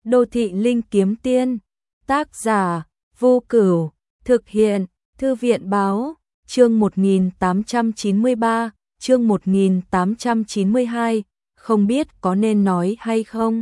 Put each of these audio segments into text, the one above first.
Đô thị linh kiếm tiên, tác giả, Vô Cửu, thực hiện, Thư viện báo, chương 1893, chương 1892, không biết có nên nói hay không?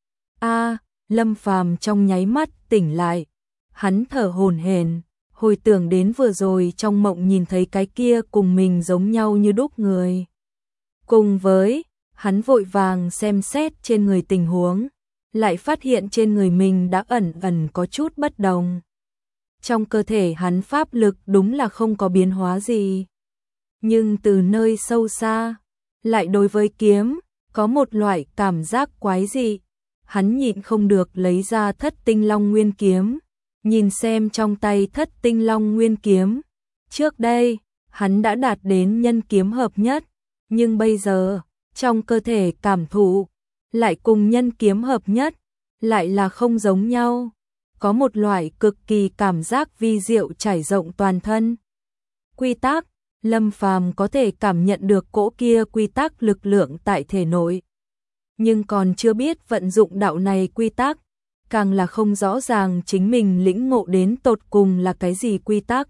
Lâm Phàm trong nháy mắt tỉnh lại, hắn thở hổn hển, hồi tưởng đến vừa rồi trong mộng nhìn thấy cái kia cùng mình giống nhau như đúc người. Cùng với, hắn vội vàng xem xét trên người tình huống, lại phát hiện trên người mình đã ẩn ẩn có chút bất đồng. Trong cơ thể hắn pháp lực đúng là không có biến hóa gì, nhưng từ nơi sâu xa, lại đối với kiếm, có một loại cảm giác quái dị. Hắn nhịn không được lấy ra Thất Tinh Long Nguyên kiếm, nhìn xem trong tay Thất Tinh Long Nguyên kiếm. Trước đây, hắn đã đạt đến nhân kiếm hợp nhất, nhưng bây giờ, trong cơ thể cảm thụ, lại cùng nhân kiếm hợp nhất, lại là không giống nhau. Có một loại cực kỳ cảm giác vi diệu trải rộng toàn thân. Quy tắc, Lâm Phàm có thể cảm nhận được cỗ kia quy tắc lực lượng tại thể nội, nhưng còn chưa biết vận dụng đạo này quy tắc, càng là không rõ ràng chính mình lĩnh ngộ đến tột cùng là cái gì quy tắc.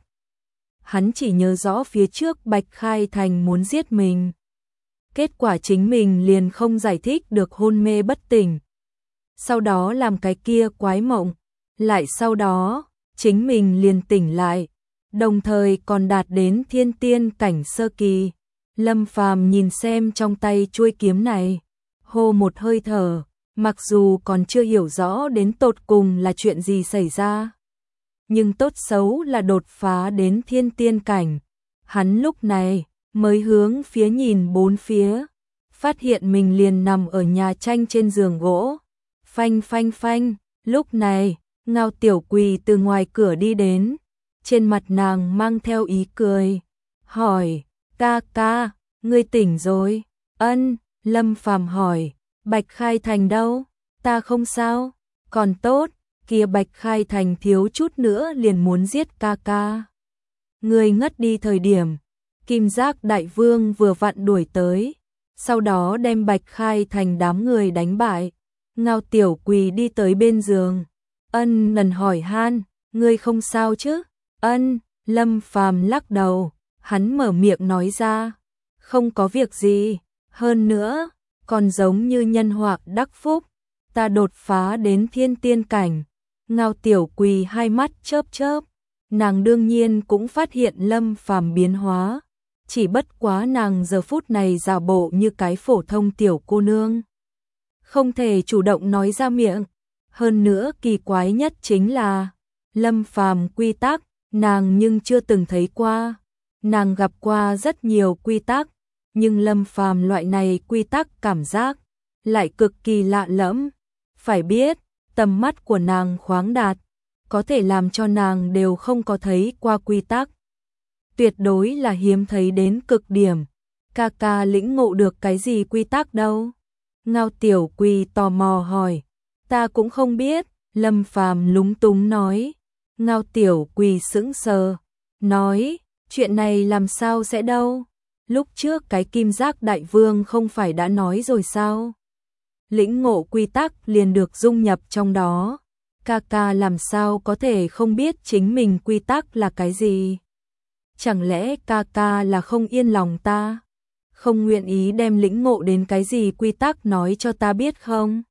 Hắn chỉ nhớ rõ phía trước Bạch Khai Thành muốn giết mình, kết quả chính mình liền không giải thích được hôn mê bất tỉnh. Sau đó làm cái kia quái mộng, lại sau đó, chính mình liền tỉnh lại, đồng thời còn đạt đến thiên tiên cảnh sơ kỳ. Lâm Phàm nhìn xem trong tay chuôi kiếm này, hô một hơi thở, mặc dù còn chưa hiểu rõ đến tột cùng là chuyện gì xảy ra, nhưng tốt xấu là đột phá đến thiên tiên cảnh. Hắn lúc này mới hướng phía nhìn bốn phía, phát hiện mình liền nằm ở nhà tranh trên giường gỗ. Phanh phanh phanh, lúc này, Ngao Tiểu Quỳ từ ngoài cửa đi đến, trên mặt nàng mang theo ý cười, hỏi, ca ca, ngươi tỉnh rồi? Ân. Lâm Phàm hỏi, Bạch Khai Thành đâu? Ta không sao, còn tốt, kia Bạch Khai Thành thiếu chút nữa liền muốn giết ca ca. Người ngất đi thời điểm, Kim Giác Đại Vương vừa vặn đuổi tới, sau đó đem Bạch Khai Thành đám người đánh bại. Ngao Tiểu Quỳ đi tới bên giường, ân lần hỏi han, ngươi không sao chứ? Ân. Lâm Phàm lắc đầu, hắn mở miệng nói ra, không có việc gì. Hơn nữa, còn giống như nhân họa đắc phúc, ta đột phá đến thiên tiên cảnh. Ngao Tiểu Quỳ hai mắt chớp chớp, nàng đương nhiên cũng phát hiện Lâm Phàm biến hóa, chỉ bất quá nàng giờ phút này giả bộ như cái phổ thông tiểu cô nương, không thể chủ động nói ra miệng. Hơn nữa kỳ quái nhất chính là, Lâm Phàm quy tắc, nàng nhưng chưa từng thấy qua. Nàng gặp qua rất nhiều quy tắc, nhưng Lâm Phàm loại này quy tắc cảm giác lại cực kỳ lạ lẫm. Phải biết, tầm mắt của nàng khoáng đạt, có thể làm cho nàng đều không có thấy qua quy tắc. Tuyệt đối là hiếm thấy đến cực điểm. Ca ca lĩnh ngộ được cái gì quy tắc đâu? Ngao Tiểu Quỳ tò mò hỏi. Ta cũng không biết, Lâm Phàm lúng túng nói. Ngao Tiểu Quỳ sững sờ, nói, chuyện này làm sao sẽ đâu? Lúc trước cái Kim Giác Đại Vương không phải đã nói rồi sao? Lĩnh ngộ quy tắc liền được dung nhập trong đó. Ca ca làm sao có thể không biết chính mình quy tắc là cái gì? Chẳng lẽ ca ca là không yên lòng ta? Không nguyện ý đem lĩnh ngộ đến cái gì quy tắc nói cho ta biết không?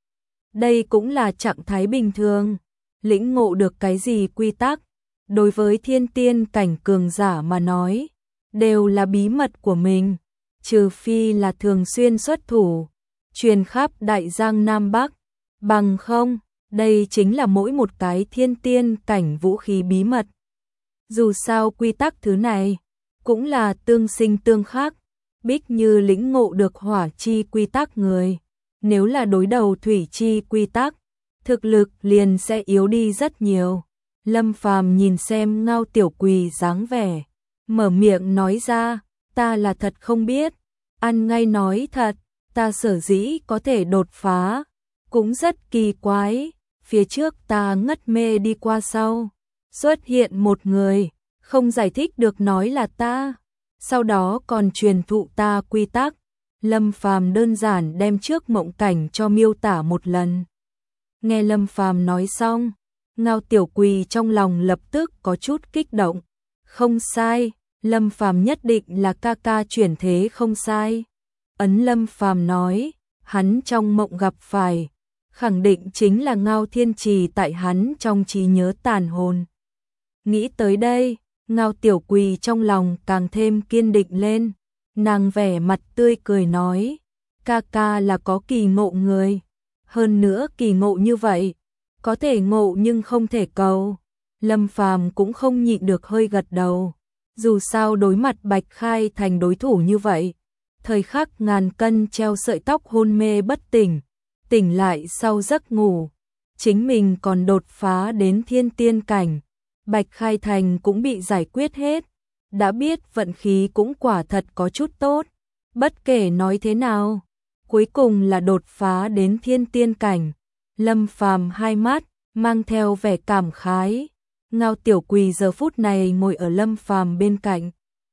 Đây cũng là trạng thái bình thường. Lĩnh ngộ được cái gì quy tắc, đối với thiên tiên cảnh cường giả mà nói, đều là bí mật của mình, trừ phi là thường xuyên xuất thủ, truyền khắp Đại Giang Nam Bắc, bằng không, đây chính là mỗi một cái thiên tiên cảnh vũ khí bí mật. Dù sao quy tắc thứ này, cũng là tương sinh tương khắc, bích như lĩnh ngộ được hỏa chi quy tắc người, nếu là đối đầu thủy chi quy tắc, thực lực liền sẽ yếu đi rất nhiều. Lâm Phàm nhìn xem Ngao Tiểu Quỳ dáng vẻ, mở miệng nói ra, ta là thật không biết, ăn ngay nói thật, ta sở dĩ có thể đột phá, cũng rất kỳ quái, phía trước ta ngất mê đi qua sau, xuất hiện một người, không giải thích được nói là ta, sau đó còn truyền thụ ta quy tắc. Lâm Phàm đơn giản đem trước mộng cảnh cho miêu tả một lần. Nghe Lâm Phàm nói xong, Ngao Tiểu Quỳ trong lòng lập tức có chút kích động. Không sai, Lâm Phàm nhất định là ca ca chuyển thế không sai. Ấn Lâm Phàm nói, hắn trong mộng gặp phải, khẳng định chính là Ngao Thiên Trì tại hắn trong trí nhớ tàn hồn. Nghĩ tới đây, Ngao Tiểu Quỳ trong lòng càng thêm kiên định lên, nàng vẻ mặt tươi cười nói, ca ca là có kỳ ngộ người, hơn nữa kỳ ngộ như vậy, có thể ngộ nhưng không thể cầu. Lâm Phàm cũng không nhịn được hơi gật đầu, dù sao đối mặt Bạch Khai Thành đối thủ như vậy, thời khắc ngàn cân treo sợi tóc hôn mê bất tỉnh, tỉnh lại sau giấc ngủ, chính mình còn đột phá đến thiên tiên cảnh, Bạch Khai Thành cũng bị giải quyết hết, đã biết vận khí cũng quả thật có chút tốt, bất kể nói thế nào, cuối cùng là đột phá đến thiên tiên cảnh. Lâm Phàm hai mắt mang theo vẻ cảm khái, Ngao Tiểu Quỳ giờ phút này ngồi ở Lâm Phàm bên cạnh,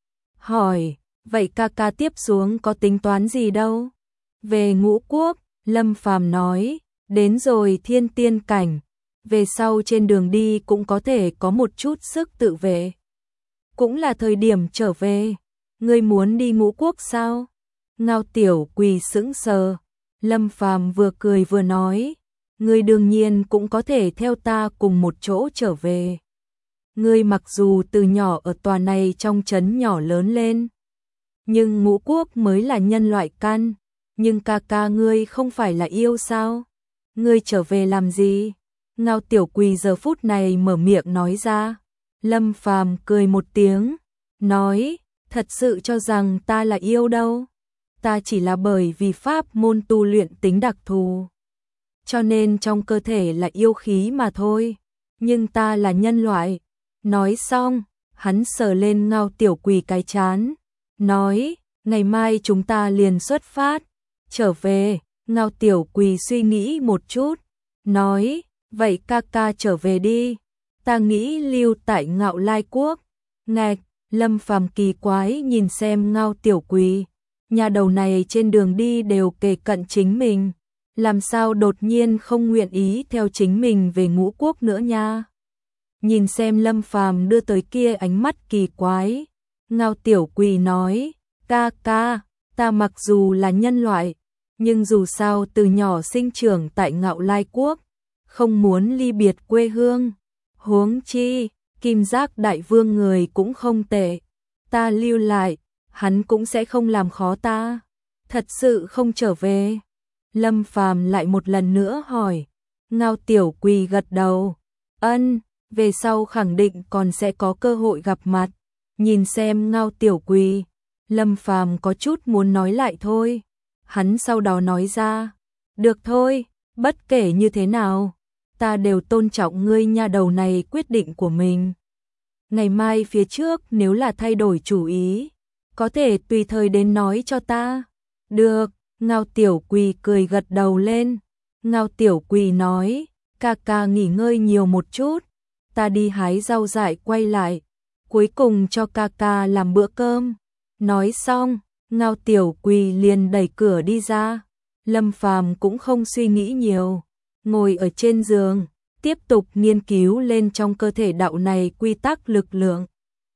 hỏi, vậy ca ca tiếp xuống có tính toán gì đâu? Về Ngũ Quốc, Lâm Phàm nói, đến rồi thiên tiên cảnh, về sau trên đường đi cũng có thể có một chút sức tự vệ. Cũng là thời điểm trở về, ngươi muốn đi Ngũ Quốc sao? Ngao Tiểu Quỳ sững sờ, Lâm Phàm vừa cười vừa nói, ngươi đương nhiên cũng có thể theo ta cùng một chỗ trở về. Ngươi mặc dù từ nhỏ ở tòa này trong trấn nhỏ lớn lên, nhưng Ngũ Quốc mới là nhân loại căn, nhưng ca ca ngươi không phải là yêu sao? Ngươi trở về làm gì? Ngao Tiểu Quỳ giờ phút này mở miệng nói ra. Lâm Phàm cười một tiếng, nói, thật sự cho rằng ta là yêu đâu. Ta chỉ là bởi vì pháp môn tu luyện tính đặc thù, cho nên trong cơ thể là yêu khí mà thôi, nhưng ta là nhân loại. Nói xong, hắn sờ lên Ngao Tiểu Quỳ cái trán, nói, ngày mai chúng ta liền xuất phát, trở về. Ngao Tiểu Quỳ suy nghĩ một chút, nói, vậy ca ca trở về đi, ta nghĩ lưu tại Ngạo Lai Quốc. Ngạch, Lâm Phàm kỳ quái nhìn xem Ngao Tiểu Quỳ, nhà đầu này trên đường đi đều kề cận chính mình, làm sao đột nhiên không nguyện ý theo chính mình về Ngũ Quốc nữa nha. Nhìn xem Lâm Phàm đưa tới kia ánh mắt kỳ quái, Ngao Tiểu Quỳ nói, ca ca, ta mặc dù là nhân loại, nhưng dù sao từ nhỏ sinh trưởng tại Ngạo Lai Quốc, không muốn ly biệt quê hương. Huống chi, Kim Giác Đại Vương người cũng không tệ, ta lưu lại, hắn cũng sẽ không làm khó ta. Thật sự không trở về? Lâm Phàm lại một lần nữa hỏi. Ngao Tiểu Quỳ gật đầu, ân, về sau khẳng định còn sẽ có cơ hội gặp mặt. Nhìn xem Ngao Tiểu Quỳ, Lâm Phàm có chút muốn nói lại thôi. Hắn sau đó nói ra, được thôi, bất kể như thế nào, ta đều tôn trọng ngươi nha đầu này quyết định của mình. Ngày mai phía trước nếu là thay đổi chủ ý, có thể tùy thời đến nói cho ta. Được, Ngao Tiểu Quỳ cười gật đầu lên. Ngao Tiểu Quỳ nói, ca ca nghỉ ngơi nhiều một chút, ta đi hái rau dại quay lại, cuối cùng cho ca ca làm bữa cơm. Nói xong, Ngao Tiểu Quỳ liền đẩy cửa đi ra. Lâm Phàm cũng không suy nghĩ nhiều, ngồi ở trên giường, tiếp tục nghiên cứu lên trong cơ thể đạo này quy tắc lực lượng.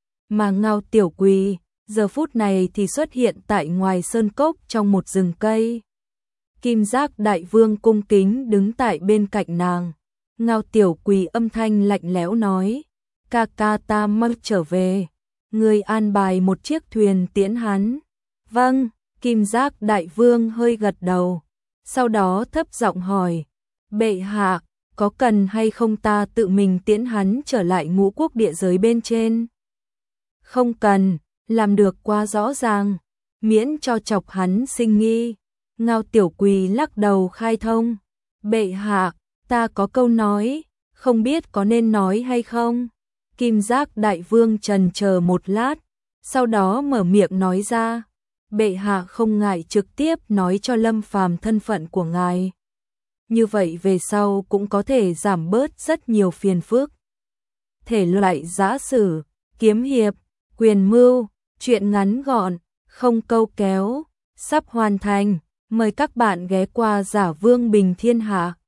Mà Ngao Tiểu Quỳ, giờ phút này thì xuất hiện tại ngoài sơn cốc trong một rừng cây. Kim Giác Đại Vương cung kính đứng tại bên cạnh nàng. Ngao Tiểu Quỳ âm thanh lạnh lẽo nói, ca ca ta mau trở về, người an bài một chiếc thuyền tiễn hắn. Vâng, Kim Giác Đại Vương hơi gật đầu, sau đó thấp giọng hỏi, bệ hạ, có cần hay không ta tự mình tiễn hắn trở lại Ngũ Quốc địa giới bên trên? Không cần, làm được quá rõ ràng, miễn cho chọc hắn sinh nghi. Ngao Tiểu Quỳ lắc đầu khai thông, bệ hạ, ta có câu nói, không biết có nên nói hay không? Kim Giác Đại Vương chần chờ một lát, sau đó mở miệng nói ra, bệ hạ không ngại trực tiếp nói cho Lâm Phàm thân phận của ngài. Như vậy về sau cũng có thể giảm bớt rất nhiều phiền phức. Thể loại giã sử, kiếm hiệp, quyền mưu, truyện ngắn gọn, không câu kéo, sắp hoàn thành. Mời các bạn ghé qua Giả Vương Bình Thiên Hạ.